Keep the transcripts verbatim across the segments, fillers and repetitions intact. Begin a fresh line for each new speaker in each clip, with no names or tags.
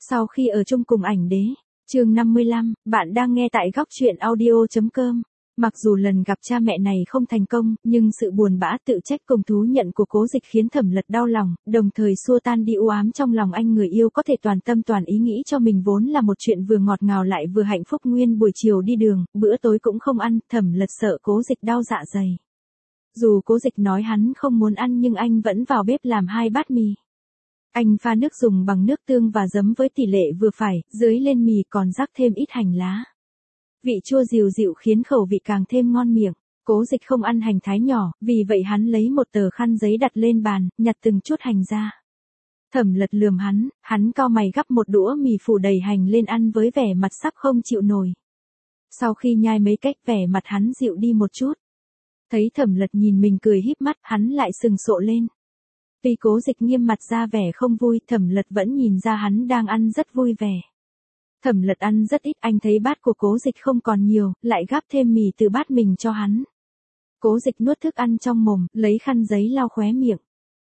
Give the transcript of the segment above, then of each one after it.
Sau khi ở chung cùng ảnh đế, chương năm mươi lăm, bạn đang nghe tại góc truyện audio.com. Mặc dù lần gặp cha mẹ này không thành công, nhưng sự buồn bã tự trách cùng thú nhận của Cố Dịch khiến Thẩm Lật đau lòng, đồng thời xua tan đi u ám trong lòng anh người yêu có thể toàn tâm toàn ý nghĩ cho mình vốn là một chuyện vừa ngọt ngào lại vừa hạnh phúc. Nguyên buổi chiều đi đường, bữa tối cũng không ăn, Thẩm Lật sợ Cố Dịch đau dạ dày. Dù Cố Dịch nói hắn không muốn ăn nhưng anh vẫn vào bếp làm hai bát mì. Anh pha nước dùng bằng nước tương và giấm với tỷ lệ vừa phải, dưới lên mì còn rắc thêm ít hành lá. Vị chua dịu dịu khiến khẩu vị càng thêm ngon miệng. Cố Dịch không ăn hành thái nhỏ, vì vậy hắn lấy một tờ khăn giấy đặt lên bàn, nhặt từng chút hành ra. Thẩm Lật lườm hắn, hắn cau mày gắp một đũa mì phủ đầy hành lên ăn với vẻ mặt sắp không chịu nổi. Sau khi nhai mấy cách vẻ mặt hắn dịu đi một chút. Thấy Thẩm Lật nhìn mình cười híp mắt, hắn lại sừng sộ lên. Tuy Cố Dịch nghiêm mặt ra vẻ không vui, Thẩm Lật vẫn nhìn ra hắn đang ăn rất vui vẻ. Thẩm Lật ăn rất ít, anh thấy bát của Cố Dịch không còn nhiều, lại gắp thêm mì từ bát mình cho hắn. Cố Dịch nuốt thức ăn trong mồm, lấy khăn giấy lau khóe miệng.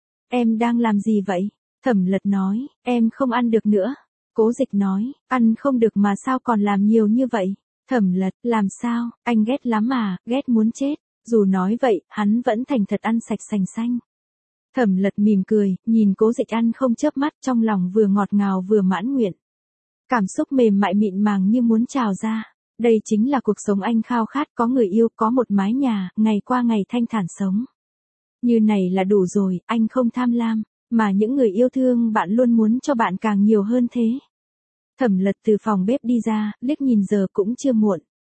Em đang làm gì vậy? Thẩm Lật nói, em không ăn được nữa. Cố Dịch nói, ăn không được mà sao còn làm nhiều như vậy? Thẩm Lật, làm sao, anh ghét lắm à, ghét muốn chết. Dù nói vậy, hắn vẫn thành thật ăn sạch sành xanh. Thẩm Lật mỉm cười, nhìn Cố Dịch ăn không chớp mắt, trong lòng vừa ngọt ngào vừa mãn nguyện. Cảm xúc mềm mại mịn màng như muốn trào ra. Đây chính là cuộc sống anh khao khát, có người yêu, có một mái nhà, ngày qua ngày thanh thản sống. Như này là đủ rồi, anh không tham lam, mà những người yêu thương bạn luôn muốn cho bạn càng nhiều hơn thế. Thẩm Lật từ phòng bếp đi ra, liếc nhìn giờ cũng chưa muộn.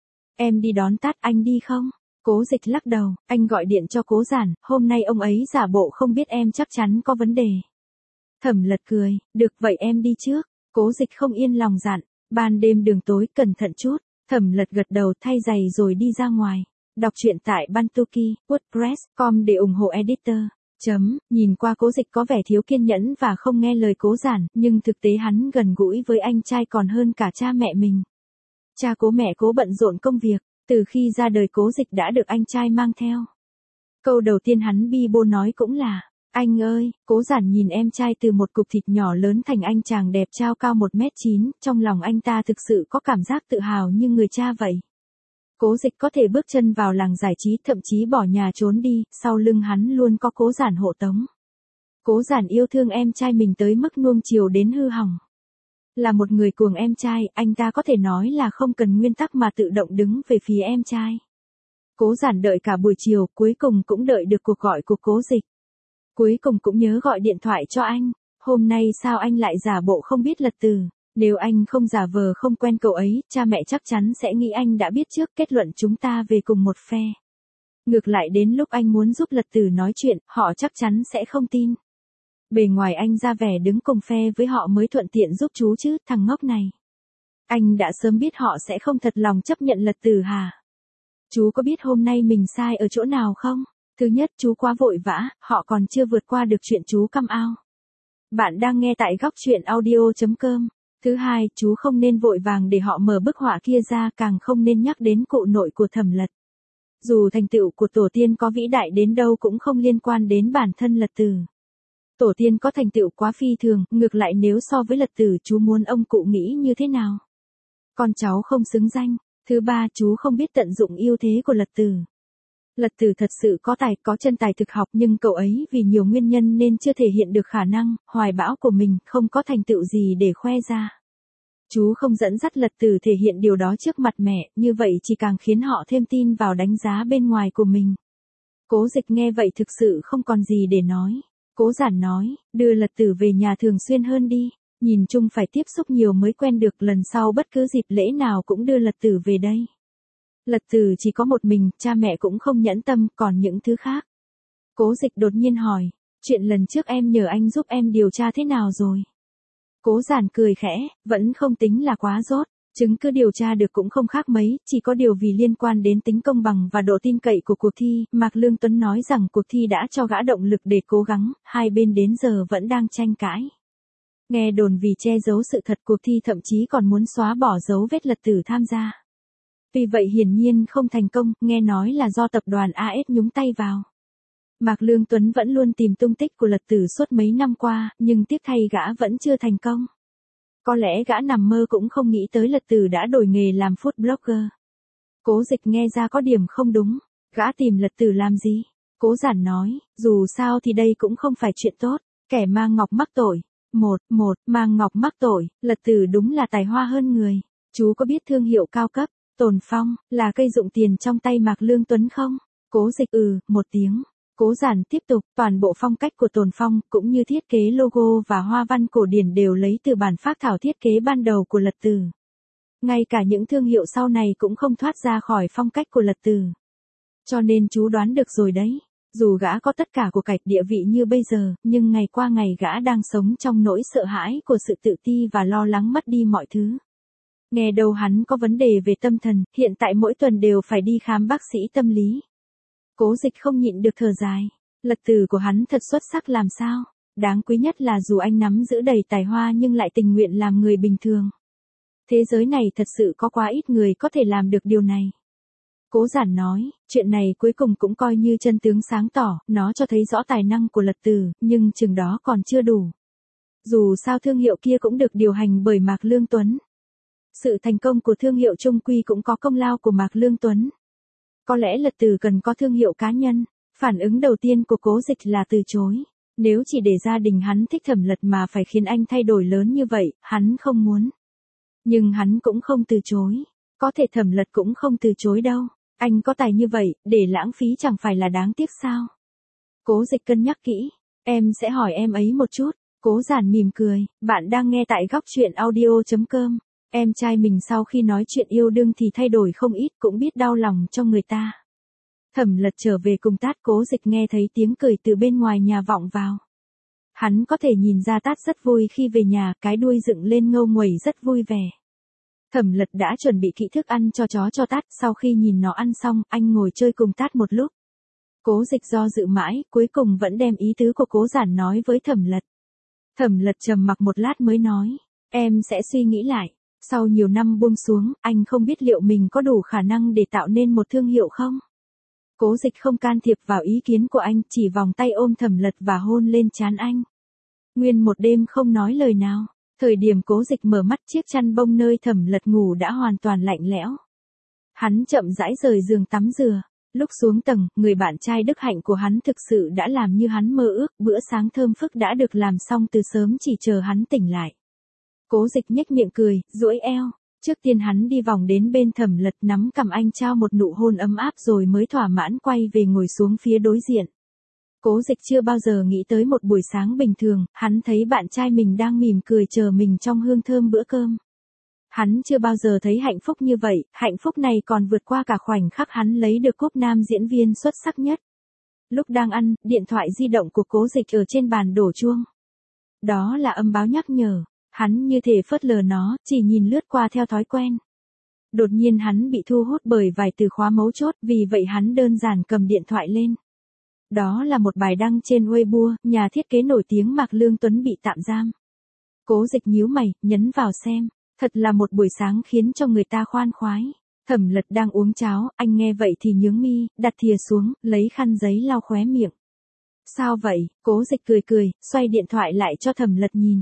Em đi đón Tát, anh đi không? Cố Dịch lắc đầu, anh gọi điện cho Cố Giản, hôm nay ông ấy giả bộ không biết em chắc chắn có vấn đề. Thẩm Lật cười, được vậy em đi trước. Cố Dịch không yên lòng dặn, ban đêm đường tối cẩn thận chút. Thẩm Lật gật đầu thay giày rồi đi ra ngoài. Đọc truyện tại Bantuki, WordPress chấm com để ủng hộ editor. Chấm, nhìn qua Cố Dịch có vẻ thiếu kiên nhẫn và không nghe lời Cố Giản, nhưng thực tế hắn gần gũi với anh trai còn hơn cả cha mẹ mình. Cha Cố mẹ Cố bận rộn công việc, từ khi ra đời Cố Dịch đã được anh trai mang theo. Câu đầu tiên hắn bi bô nói cũng là, anh ơi. Cố Giản nhìn em trai từ một cục thịt nhỏ lớn thành anh chàng đẹp trao cao một mét chín, trong lòng anh ta thực sự có cảm giác tự hào như người cha vậy. Cố Dịch có thể bước chân vào làng giải trí, thậm chí bỏ nhà trốn đi, sau lưng hắn luôn có Cố Giản hộ tống. Cố Giản yêu thương em trai mình tới mức nuông chiều đến hư hỏng. Là một người cuồng em trai, anh ta có thể nói là không cần nguyên tắc mà tự động đứng về phía em trai. Cố Giản đợi cả buổi chiều, cuối cùng cũng đợi được cuộc gọi của Cố Dịch. Cuối cùng cũng nhớ gọi điện thoại cho anh. Hôm nay sao anh lại giả bộ không biết lật từ? Nếu anh không giả vờ không quen cậu ấy, cha mẹ chắc chắn sẽ nghĩ anh đã biết trước, kết luận chúng ta về cùng một phe. Ngược lại đến lúc anh muốn giúp lật từ nói chuyện, họ chắc chắn sẽ không tin. Bề ngoài anh ra vẻ đứng cùng phe với họ mới thuận tiện giúp chú chứ, thằng ngốc này. Anh đã sớm biết họ sẽ không thật lòng chấp nhận lật từ hả? Chú có biết hôm nay mình sai ở chỗ nào không? Thứ nhất, chú quá vội vã, họ còn chưa vượt qua được chuyện chú căm ao. Bạn đang nghe tại góc truyện audio.com. Thứ hai, chú không nên vội vàng để họ mở bức họa kia ra, càng không nên nhắc đến cụ nội của Thẩm Lật. Dù thành tựu của tổ tiên có vĩ đại đến đâu cũng không liên quan đến bản thân Lật Từ. Tổ tiên có thành tựu quá phi thường, ngược lại nếu so với Lật Từ chú muốn ông cụ nghĩ như thế nào? Con cháu không xứng danh. Thứ ba, chú không biết tận dụng ưu thế của Lật Từ. Lật Từ thật sự có tài, có chân tài thực học nhưng cậu ấy vì nhiều nguyên nhân nên chưa thể hiện được khả năng, hoài bão của mình, không có thành tựu gì để khoe ra. Chú không dẫn dắt Lật Từ thể hiện điều đó trước mặt mẹ, như vậy chỉ càng khiến họ thêm tin vào đánh giá bên ngoài của mình. Cố Dịch nghe vậy thực sự không còn gì để nói. Cố Giản nói, đưa Lật Từ về nhà thường xuyên hơn đi, nhìn chung phải tiếp xúc nhiều mới quen được, lần sau bất cứ dịp lễ nào cũng đưa Lật Từ về đây. Lật Từ chỉ có một mình, cha mẹ cũng không nhẫn tâm, còn những thứ khác. Cố Dịch đột nhiên hỏi, chuyện lần trước em nhờ anh giúp em điều tra thế nào rồi? Cố Giản cười khẽ, vẫn không tính là quá dốt, chứng cứ điều tra được cũng không khác mấy, chỉ có điều vì liên quan đến tính công bằng và độ tin cậy của cuộc thi, Mạc Lương Tuấn nói rằng cuộc thi đã cho gã động lực để cố gắng, hai bên đến giờ vẫn đang tranh cãi. Nghe đồn vì che giấu sự thật cuộc thi thậm chí còn muốn xóa bỏ dấu vết Lật Từ tham gia. Vì vậy hiển nhiên không thành công, nghe nói là do tập đoàn a ét nhúng tay vào. Mạc Lương Tuấn vẫn luôn tìm tung tích của Lật Từ suốt mấy năm qua, nhưng tiếc thay gã vẫn chưa thành công. Có lẽ gã nằm mơ cũng không nghĩ tới Lật Tử đã đổi nghề làm food blogger. Cố Dịch nghe ra có điểm không đúng, gã tìm Lật Tử làm gì? Cố Giản nói, dù sao thì đây cũng không phải chuyện tốt, kẻ mang ngọc mắc tội. Một, một, mang ngọc mắc tội, Lật Tử đúng là tài hoa hơn người. Chú có biết thương hiệu cao cấp, Tồn Phong, là cây dụng tiền trong tay Mạc Lương Tuấn không? Cố Dịch ừ, một tiếng. Cố Giản tiếp tục, toàn bộ phong cách của Tồn Phong, cũng như thiết kế logo và hoa văn cổ điển đều lấy từ bản phác thảo thiết kế ban đầu của Lật Tử. Ngay cả những thương hiệu sau này cũng không thoát ra khỏi phong cách của Lật Tử. Cho nên chú đoán được rồi đấy. Dù gã có tất cả của cải địa vị như bây giờ, nhưng ngày qua ngày gã đang sống trong nỗi sợ hãi của sự tự ti và lo lắng mất đi mọi thứ. Nghe đâu hắn có vấn đề về tâm thần, hiện tại mỗi tuần đều phải đi khám bác sĩ tâm lý. Cố Dịch không nhịn được thở dài. Lật Tử của hắn thật xuất sắc làm sao? Đáng quý nhất là dù anh nắm giữ đầy tài hoa nhưng lại tình nguyện làm người bình thường. Thế giới này thật sự có quá ít người có thể làm được điều này. Cố Giản nói, chuyện này cuối cùng cũng coi như chân tướng sáng tỏ, nó cho thấy rõ tài năng của Lật Tử, nhưng chừng đó còn chưa đủ. Dù sao thương hiệu kia cũng được điều hành bởi Mạc Lương Tuấn. Sự thành công của thương hiệu chung quy cũng có công lao của Mạc Lương Tuấn. Có lẽ Lật Tử cần có thương hiệu cá nhân. Phản ứng đầu tiên của Cố Dịch là từ chối. Nếu chỉ để gia đình hắn thích Thẩm Lật mà phải khiến anh thay đổi lớn như vậy, hắn không muốn. Nhưng hắn cũng không từ chối. Có thể Thẩm Lật cũng không từ chối đâu. Anh có tài như vậy, để lãng phí chẳng phải là đáng tiếc sao? Cố Dịch cân nhắc kỹ. Em sẽ hỏi em ấy một chút. Cố Giản mỉm cười. Bạn đang nghe tại góc truyện audio chấm com. Em trai mình sau khi nói chuyện yêu đương thì thay đổi không ít, cũng biết đau lòng cho người ta. Thẩm Lật trở về cùng Tát. Cố Dịch nghe thấy tiếng cười từ bên ngoài nhà vọng vào. Hắn có thể nhìn ra Tát rất vui khi về nhà, cái đuôi dựng lên ngâu nguẩy rất vui vẻ. Thẩm Lật đã chuẩn bị kỹ thức ăn cho chó cho Tát, sau khi nhìn nó ăn xong, anh ngồi chơi cùng Tát một lúc. Cố Dịch do dự mãi, cuối cùng vẫn đem ý tứ của Cố Giản nói với Thẩm Lật. Thẩm Lật trầm mặc một lát mới nói, em sẽ suy nghĩ lại. Sau nhiều năm buông xuống, anh không biết liệu mình có đủ khả năng để tạo nên một thương hiệu không? Cố Dịch không can thiệp vào ý kiến của anh, chỉ vòng tay ôm Thẩm Lật và hôn lên trán anh. Nguyên một đêm không nói lời nào. Thời điểm Cố Dịch mở mắt, chiếc chăn bông nơi Thẩm Lật ngủ đã hoàn toàn lạnh lẽo. Hắn chậm rãi rời giường tắm rửa. Lúc xuống tầng, người bạn trai đức hạnh của hắn thực sự đã làm như hắn mơ ước, bữa sáng thơm phức đã được làm xong từ sớm chỉ chờ hắn tỉnh lại. Cố Dịch nhếch miệng cười, duỗi eo. Trước tiên hắn đi vòng đến bên Thẩm Lật, nắm cằm anh trao một nụ hôn ấm áp rồi mới thỏa mãn quay về ngồi xuống phía đối diện. Cố Dịch chưa bao giờ nghĩ tới một buổi sáng bình thường, hắn thấy bạn trai mình đang mỉm cười chờ mình trong hương thơm bữa cơm. Hắn chưa bao giờ thấy hạnh phúc như vậy, hạnh phúc này còn vượt qua cả khoảnh khắc hắn lấy được cúp nam diễn viên xuất sắc nhất. Lúc đang ăn, điện thoại di động của Cố Dịch ở trên bàn đổ chuông. Đó là âm báo nhắc nhở. Hắn như thể phớt lờ nó, chỉ nhìn lướt qua theo thói quen. Đột nhiên hắn bị thu hút bởi vài từ khóa mấu chốt, vì vậy hắn đơn giản cầm điện thoại lên. Đó là một bài đăng trên Weibo, nhà thiết kế nổi tiếng Mạc Lương Tuấn bị tạm giam. Cố Dịch nhíu mày, nhấn vào xem. Thật là một buổi sáng khiến cho người ta khoan khoái. Thẩm Lật đang uống cháo, anh nghe vậy thì nhướng mi, đặt thìa xuống, lấy khăn giấy lau khóe miệng. Sao vậy? Cố Dịch cười cười, xoay điện thoại lại cho Thẩm Lật nhìn.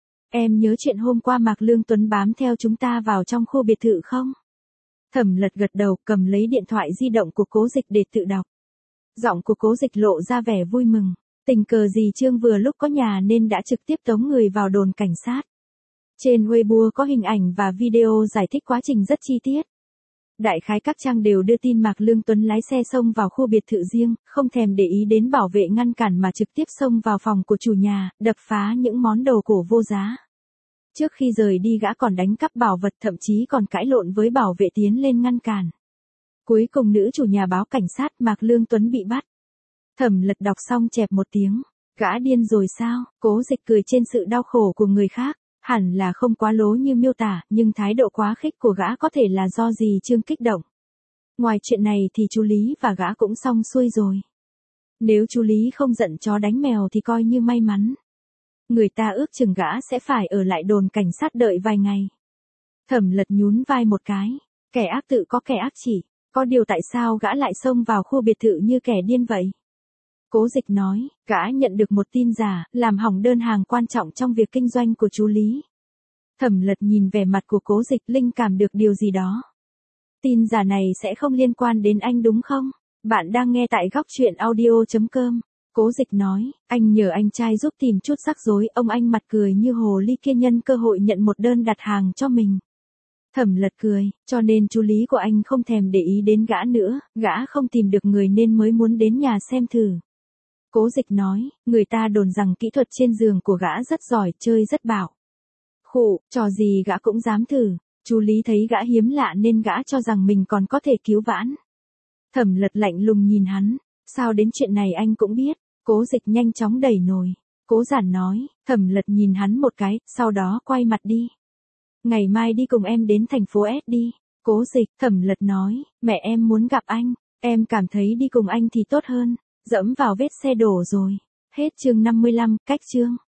Em nhớ chuyện hôm qua Mạc Lương Tuấn bám theo chúng ta vào trong khu biệt thự không? Thẩm Lật gật đầu, cầm lấy điện thoại di động của Cố Dịch để tự đọc. Giọng của Cố Dịch lộ ra vẻ vui mừng. Tình cờ gì Trương vừa lúc có nhà nên đã trực tiếp tống người vào đồn cảnh sát. Trên Weibo có hình ảnh và video giải thích quá trình rất chi tiết. Đại khái các trang đều đưa tin Mạc Lương Tuấn lái xe xông vào khu biệt thự riêng, không thèm để ý đến bảo vệ ngăn cản mà trực tiếp xông vào phòng của chủ nhà, đập phá những món đồ cổ vô giá. Trước khi rời đi gã còn đánh cắp bảo vật, thậm chí còn cãi lộn với bảo vệ tiến lên ngăn cản. Cuối cùng nữ chủ nhà báo cảnh sát, Mạc Lương Tuấn bị bắt. Thẩm Lật đọc xong chẹp một tiếng. Gã điên rồi sao? Cố Dịch cười trên sự đau khổ của người khác. Hẳn là không quá lố như miêu tả, nhưng thái độ quá khích của gã có thể là do gì Trương kích động. Ngoài chuyện này thì chú Lý và gã cũng xong xuôi rồi. Nếu chú Lý không giận chó đánh mèo thì coi như may mắn. Người ta ước chừng gã sẽ phải ở lại đồn cảnh sát đợi vài ngày. Thẩm Lật nhún vai một cái. Kẻ ác tự có kẻ ác chỉ. Có điều tại sao gã lại xông vào khu biệt thự như kẻ điên vậy? Cố Dịch nói, gã nhận được một tin giả, làm hỏng đơn hàng quan trọng trong việc kinh doanh của chú Lý. Thẩm Lật nhìn vẻ mặt của Cố Dịch, linh cảm được điều gì đó. Tin giả này sẽ không liên quan đến anh đúng không? Bạn đang nghe tại góc truyện audio.com. Cố Dịch nói, anh nhờ anh trai giúp tìm chút rắc rối, ông anh mặt cười như hồ ly kia nhân cơ hội nhận một đơn đặt hàng cho mình. Thẩm Lật cười, cho nên chú Lý của anh không thèm để ý đến gã nữa, gã không tìm được người nên mới muốn đến nhà xem thử. Cố Dịch nói, người ta đồn rằng kỹ thuật trên giường của gã rất giỏi, chơi rất bảo. Khụ, trò gì gã cũng dám thử. Chú Lý thấy gã hiếm lạ nên gã cho rằng mình còn có thể cứu vãn. Thẩm Lật lạnh lùng nhìn hắn, sao đến chuyện này anh cũng biết. Cố Dịch nhanh chóng đẩy nồi. Cố Giản nói, Thẩm Lật nhìn hắn một cái, sau đó quay mặt đi. Ngày mai đi cùng em đến thành phố S đi. Cố Dịch, Thẩm Lật nói, mẹ em muốn gặp anh, em cảm thấy đi cùng anh thì tốt hơn. Dẫm vào vết xe đổ rồi. Hết chương năm mươi lăm, cách chương.